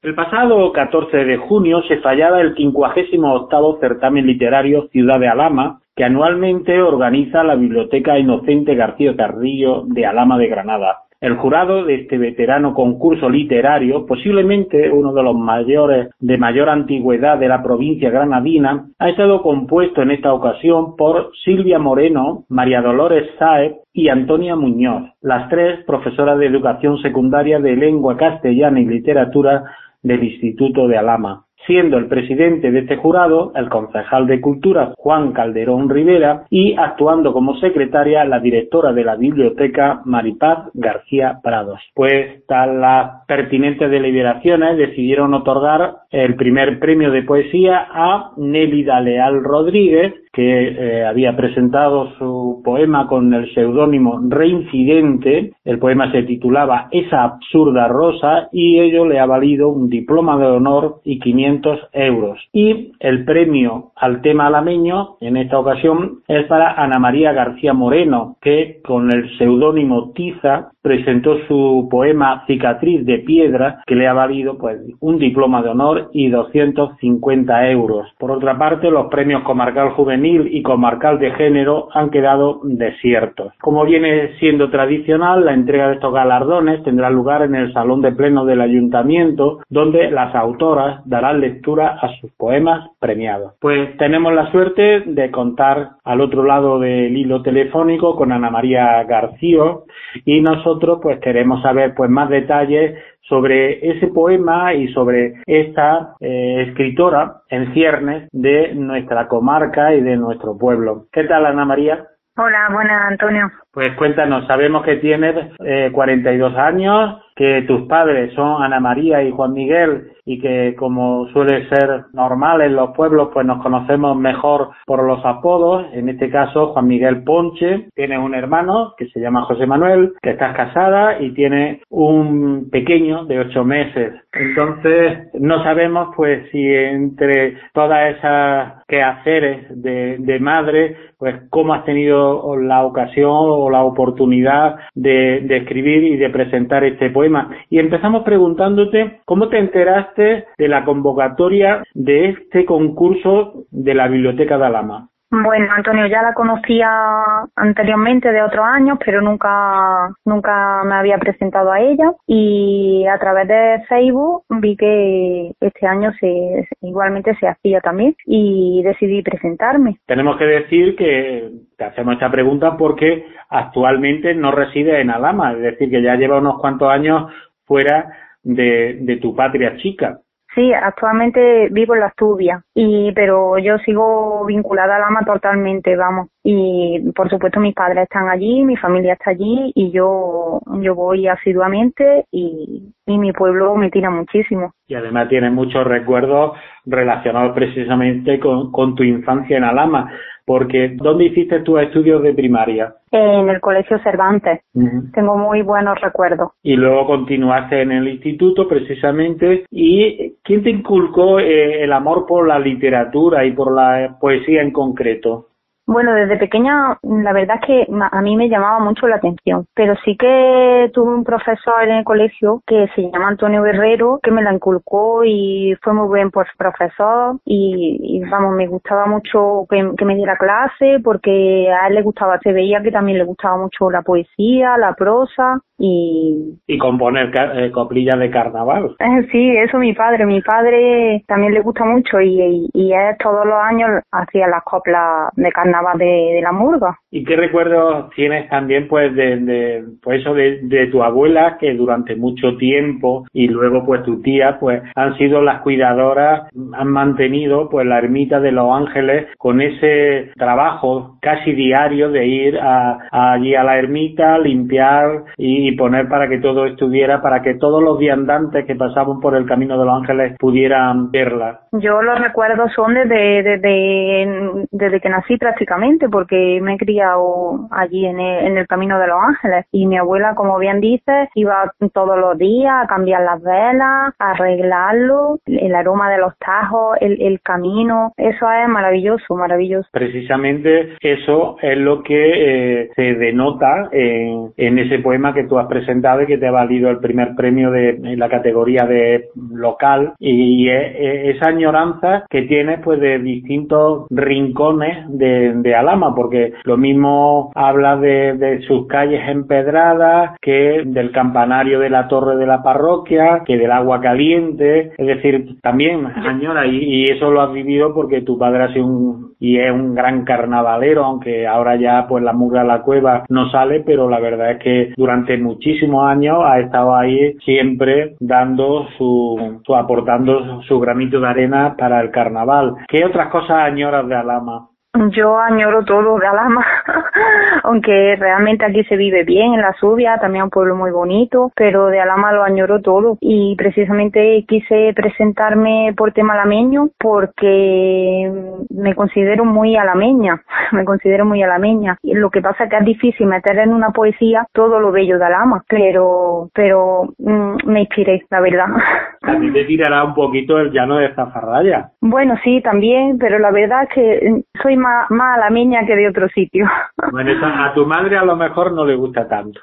El pasado 14 de junio se fallaba el 58º certamen literario Ciudad de Alhama, que anualmente organiza la Biblioteca Inocente García Carrillo de Alhama de Granada. El jurado de este veterano concurso literario, posiblemente uno de los mayores de mayor antigüedad de la provincia granadina, ha estado compuesto en esta ocasión por Silvia Moreno, María Dolores Sáez y Antonia Muñoz, las tres profesoras de educación secundaria de lengua castellana y literatura del Instituto de Alhama, siendo el presidente de este jurado el concejal de Cultura Juan Calderón Rivera y actuando como secretaria la directora de la biblioteca Maripaz García Prados. Pues tras las pertinentes deliberaciones decidieron otorgar el primer premio de poesía a Nélida Leal Rodríguez, que había presentado su poema con el seudónimo Reincidente. El poema se titulaba Esa absurda rosa y ello le ha valido un diploma de honor y 500 euros. Y el premio al tema alameño en esta ocasión es para Ana María García Moreno, que con el seudónimo Tiza presentó su poema Cicatriz de piedra, que le ha valido pues un diploma de honor y 250 euros. Por otra parte, los premios Comarcal Juvenil y Comarcal de Género han quedado desiertos. Como viene siendo tradicional, la entrega de estos galardones tendrá lugar en el Salón de Pleno del Ayuntamiento, donde las autoras darán lectura a sus poemas premiados. Pues tenemos la suerte de contar al otro lado del hilo telefónico con Ana María García y nosotros pues queremos saber pues más detalles sobre ese poema y sobre esta escritora en ciernes de nuestra comarca y de nuestro pueblo. ¿Qué tal, Ana María? Hola, buenas, Antonio. Pues cuéntanos, sabemos que tienes 42 años, que tus padres son Ana María y Juan Miguel y que, como suele ser normal en los pueblos, pues nos conocemos mejor por los apodos. En este caso, Juan Miguel Ponche. Tienes un hermano que se llama José Manuel, que estás casada y tiene un pequeño de 8 meses. Entonces, no sabemos pues si entre todas esas quehaceres de madre, pues cómo has tenido la ocasión o la oportunidad de escribir y de presentar este poema. Y empezamos preguntándote cómo te enteraste de la convocatoria de este concurso de la Biblioteca de Alhama. Bueno, Antonio, ya la conocía anteriormente de otros años, pero nunca me había presentado a ella y a través de Facebook vi que este año igualmente se hacía también y decidí presentarme. Tenemos que decir que te hacemos esta pregunta porque actualmente no reside en Alhama, es decir, que ya lleva unos cuantos años fuera de tu patria chica. Sí, actualmente vivo en la Asturias, pero yo sigo vinculada a Alhama totalmente, vamos. Y por supuesto mis padres están allí, mi familia está allí y yo voy asiduamente y mi pueblo me tira muchísimo. Y además tienes muchos recuerdos relacionados precisamente con tu infancia en Alhama, porque ¿dónde hiciste tus estudios de primaria? En el Colegio Cervantes. Tengo muy buenos recuerdos. Y luego continuaste en el instituto precisamente. ¿Y quién te inculcó el amor por la literatura y por la poesía en concreto? Bueno, desde pequeña la verdad es que a mí me llamaba mucho la atención, pero sí que tuve un profesor en el colegio que se llama Antonio Guerrero, que me la inculcó y fue muy buen profesor y vamos, me gustaba mucho que me diera clase porque a él le gustaba, se veía que también le gustaba mucho la poesía, la prosa y componer coplillas de carnaval. Sí, eso mi padre también le gusta mucho y él todos los años hacía las coplas de carnaval de la murga. ¿Y qué recuerdos tienes también pues de tu abuela, que durante mucho tiempo, y luego pues tu tía, pues han sido las cuidadoras, han mantenido pues la ermita de los Ángeles con ese trabajo casi diario de ir allí a la ermita, limpiar y poner para que todo estuviera, para que todos los viandantes que pasaban por el Camino de los Ángeles pudieran verla? Yo los recuerdos son desde que nací prácticamente. lógicamente, porque me he criado allí en el Camino de los Ángeles, y mi abuela, como bien dices, iba todos los días a cambiar las velas, a arreglarlo, el aroma de los tajos, el camino, eso es maravilloso, maravilloso. Precisamente eso es lo que se denota en ese poema que tú has presentado y que te ha valido el primer premio en la categoría de local, y esa añoranza que tienes pues de distintos rincones de Alhama, porque lo mismo habla de sus calles empedradas, que del campanario de la torre de la parroquia, que del agua caliente, es decir, también añora, y eso lo has vivido porque tu padre ha sido es un gran carnavalero, aunque ahora ya pues la murga a la cueva no sale, pero la verdad es que durante muchísimos años ha estado ahí siempre dando aportando su granito de arena para el carnaval. ¿Qué otras cosas añoras de Alhama? Yo añoro todo de Alhama, aunque realmente aquí se vive bien, en la Zubia, también un pueblo muy bonito, pero de Alhama lo añoro todo, y precisamente quise presentarme por tema alameño porque me considero muy alameña, y lo que pasa es que es difícil meter en una poesía todo lo bello de Alhama, pero me inspiré, la verdad. A ti te tirará un poquito el llano de Zafarraya. Bueno, sí, también, pero la verdad es que soy más alameña que de otro sitio. Bueno, a tu madre a lo mejor no le gusta tanto.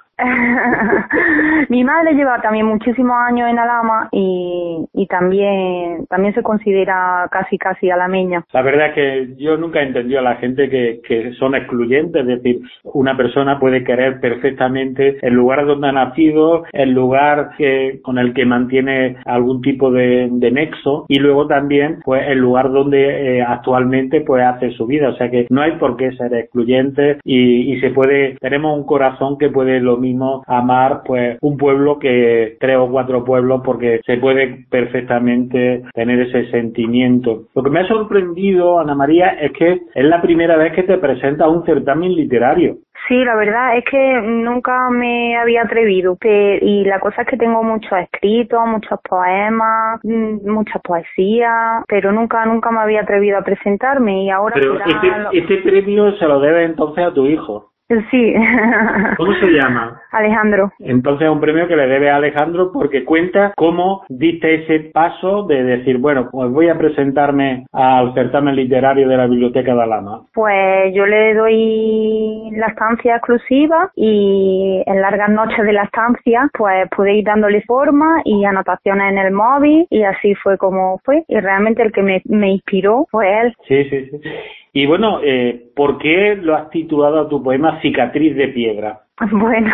Mi madre lleva también muchísimos años en Alhama y también se considera casi alameña. La verdad es que yo nunca he entendido a la gente que son excluyentes, es decir, una persona puede querer perfectamente el lugar donde ha nacido, el lugar con el que mantiene algún tipo de nexo, y luego también pues el lugar donde actualmente pues hace su vida, o sea que no hay por qué ser excluyentes, y tenemos un corazón que puede lo mismo amar pues un pueblo que 3 o 4 pueblos, porque se puede perfectamente tener ese sentimiento. Lo que me ha sorprendido, Ana María, es que es la primera vez que te presentas a un certamen literario. Sí, la verdad es que nunca me había atrevido, y la cosa es que tengo muchos escritos, muchos poemas, mucha poesía, pero nunca me había atrevido a presentarme, y ahora... Pero este premio se lo debe entonces a tu hijo. Sí. ¿Cómo se llama? Alejandro. Entonces es un premio que le debe a Alejandro, porque cuenta cómo diste ese paso de decir, bueno, pues voy a presentarme al certamen literario de la Biblioteca de Alhama. Pues yo le doy la estancia exclusiva, y en largas noches de la estancia pues pude ir dándole forma y anotaciones en el móvil, y así fue como fue, y realmente el que me inspiró fue él. Sí. Y bueno, ¿por qué lo has titulado a tu poema Cicatriz de Piedra? Bueno,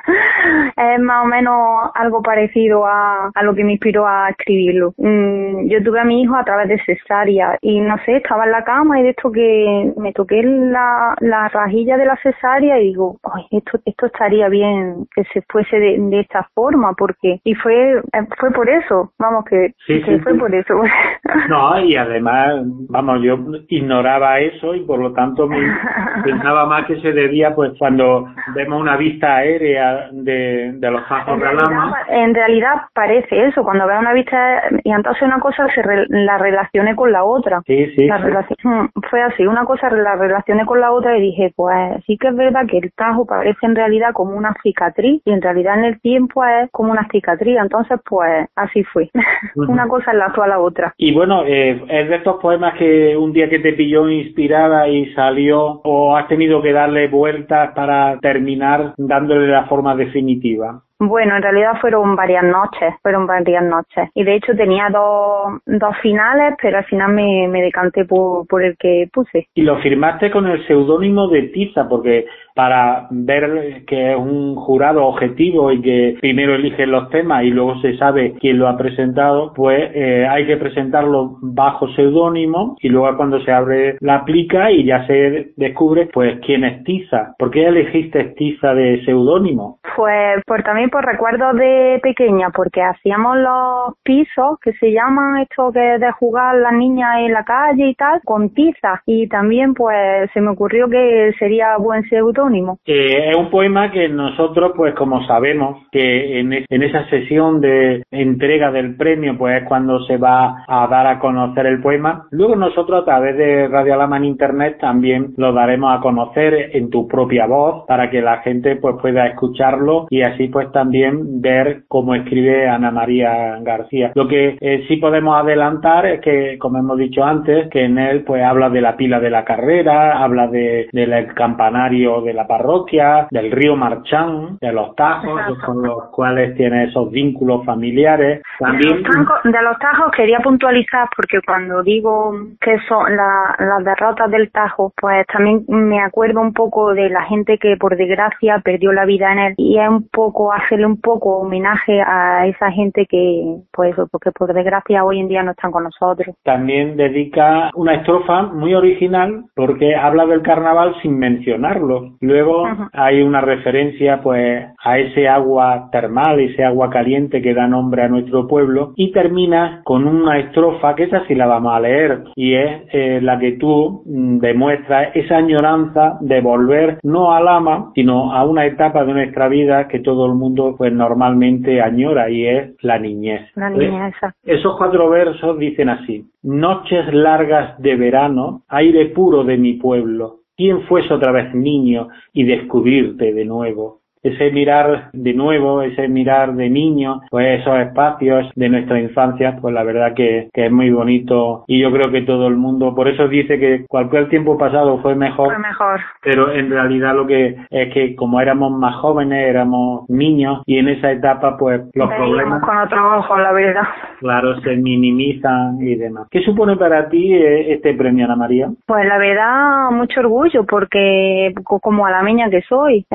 es más o menos algo parecido a lo que me inspiró a escribirlo. Yo tuve a mi hijo a través de cesárea, y no sé, estaba en la cama y de esto que me toqué la rajilla de la cesárea y digo, ay, esto estaría bien que se fuese de esta forma, porque fue por eso, vamos, que fue por eso. No, y además, vamos, yo ignoraba eso, y por lo tanto pensaba más que se debía, pues cuando vemos una vista aérea de los tajos de Alhama. En realidad parece eso, cuando veo una vista, y entonces una cosa la relacioné con la otra. Sí. Fue así, una cosa la relacioné con la otra, y dije, pues sí que es verdad que el tajo parece en realidad como una cicatriz, y en realidad en el tiempo es como una cicatriz, entonces pues así fue. Una cosa enlazó a la otra. Y bueno, ¿es de estos poemas que un día que te pilló inspirada y salió, o has tenido que darle vueltas para terminar dándole la forma definitiva? Bueno, en realidad fueron varias noches, y de hecho tenía dos finales, pero al final me decanté por el que puse. Y lo firmaste con el seudónimo de Tiza, porque para ver que es un jurado objetivo y que primero eligen los temas y luego se sabe quién lo ha presentado, pues hay que presentarlo bajo seudónimo, y luego cuando se abre la plica y ya se descubre pues quién es Tiza. ¿Por qué elegiste Tiza de seudónimo? Pues también por recuerdos de pequeña, porque hacíamos los pisos, que se llaman esto que de jugar las niñas en la calle y tal, con tiza, y también pues se me ocurrió que sería buen seudónimo seudónimo. Es un poema que nosotros, pues como sabemos que en esa sesión de entrega del premio, pues es cuando se va a dar a conocer el poema. Luego nosotros a través de Radio Alhama en Internet también lo daremos a conocer en tu propia voz para que la gente pues pueda escucharlo y así pues también ver cómo escribe Ana María García. Lo que sí podemos adelantar es que, como hemos dicho antes, que en él pues habla de la pila de la carrera, habla del campanario de la parroquia, del río Marchán, de los tajos, con los cuales tiene esos vínculos familiares. También De los tajos quería puntualizar porque cuando digo que son las derrotas del Tajo, pues también me acuerdo un poco de la gente que por desgracia perdió la vida en él y es un poco hacerle un poco homenaje a esa gente que pues porque por desgracia hoy en día no están con nosotros. También dedica una estrofa muy original porque habla del carnaval sin mencionarlo. Luego hay una referencia pues a ese agua termal, ese agua caliente que da nombre a nuestro pueblo y termina con una estrofa que esa sí la vamos a leer y es la que tú demuestras esa añoranza de volver no a Alhama sino a una etapa de nuestra vida que todo el mundo pues normalmente añora y es la niñez. La niñez, exacto. Esos 4 versos dicen así: noches largas de verano, aire puro de mi pueblo, ¿quién fuese otra vez niño y descubrirte de nuevo? Ese mirar de nuevo, ese mirar de niño, pues esos espacios de nuestra infancia, pues la verdad que es muy bonito y yo creo que todo el mundo, por eso dice que cualquier tiempo pasado fue mejor, pero en realidad lo que es que como éramos más jóvenes, éramos niños y en esa etapa pues los problemas con otro ojo, la verdad. Claro, se minimizan y demás. ¿Qué supone para ti este premio, Ana María? Pues la verdad, mucho orgullo porque como alameña que soy,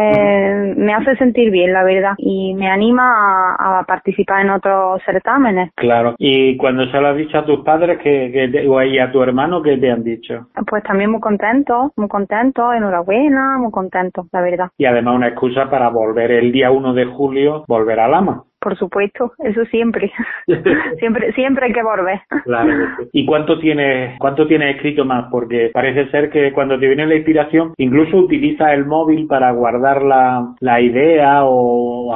me hace sentir bien, la verdad, y me anima a participar en otros certámenes. Claro. Y cuando se lo has dicho a tus padres y a tu hermano, ¿qué te han dicho? Pues también muy contento, enhorabuena, muy contento, la verdad. Y además una excusa para volver el día 1 de julio, volver a Alhama. Por supuesto, eso siempre. siempre hay que volver. Claro. ¿Y cuánto tienes escrito más? Porque parece ser que cuando te viene la inspiración, incluso utilizas el móvil para guardar la idea o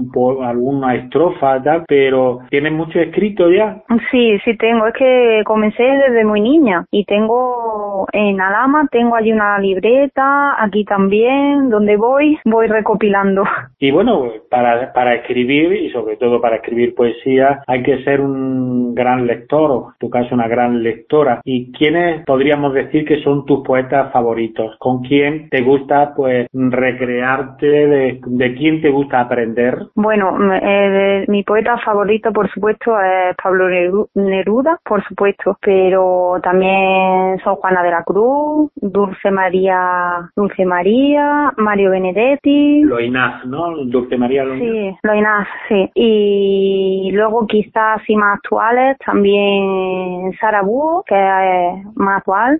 alguna estrofa, tal, pero ¿tienes mucho escrito ya? Sí tengo. Es que comencé desde muy niña y tengo en Alhama, tengo allí una libreta, aquí también, donde voy recopilando. Y bueno, para escribir y sobre todo para escribir poesía hay que ser un gran lector, o en tu caso una gran lectora. ¿Y quiénes podríamos decir que son tus poetas favoritos? ¿Con quién te gusta pues recrearte? ¿De quién te gusta aprender? Bueno, mi poeta favorito por supuesto es Pablo Neruda, por supuesto, pero también son Juana de la Cruz, Dulce María, Mario Benedetti. Loinaz, ¿no? Dulce María Loinaz. Sí, Loinaz, sí. Y luego quizás así más actuales también Sara Búho, que es más actual,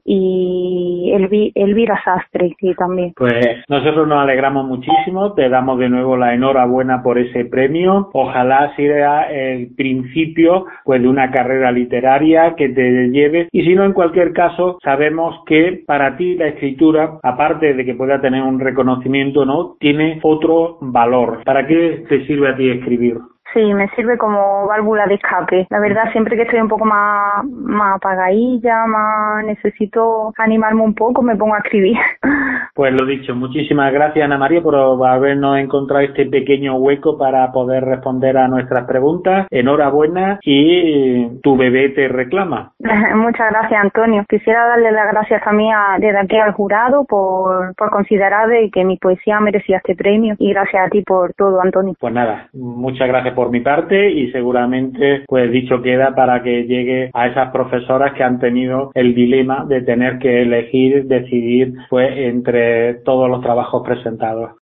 y Elvira Sastre, sí, también. Pues nosotros nos alegramos muchísimo, te damos de nuevo la enhorabuena por ese premio. Ojalá sea el principio pues de una carrera literaria que te lleve y si no, en cualquier caso, sabemos que para ti la escritura, aparte de que pueda tener un reconocimiento, ¿no?, tiene otro valor. ¿Para qué te sirve a ti escribir? Sí, me sirve como válvula de escape. La verdad, siempre que estoy un poco más apagadilla, necesito animarme un poco, me pongo a escribir. Pues lo dicho, muchísimas gracias, Ana María, por habernos encontrado este pequeño hueco para poder responder a nuestras preguntas. Enhorabuena y tu bebé te reclama. Muchas gracias, Antonio. Quisiera darle las gracias también desde aquí al jurado por considerar de que mi poesía merecía este premio y gracias a ti por todo, Antonio. Pues nada, muchas gracias por mi parte y seguramente pues dicho queda para que llegue a esas profesoras que han tenido el dilema de tener que decidir pues entre todos los trabajos presentados.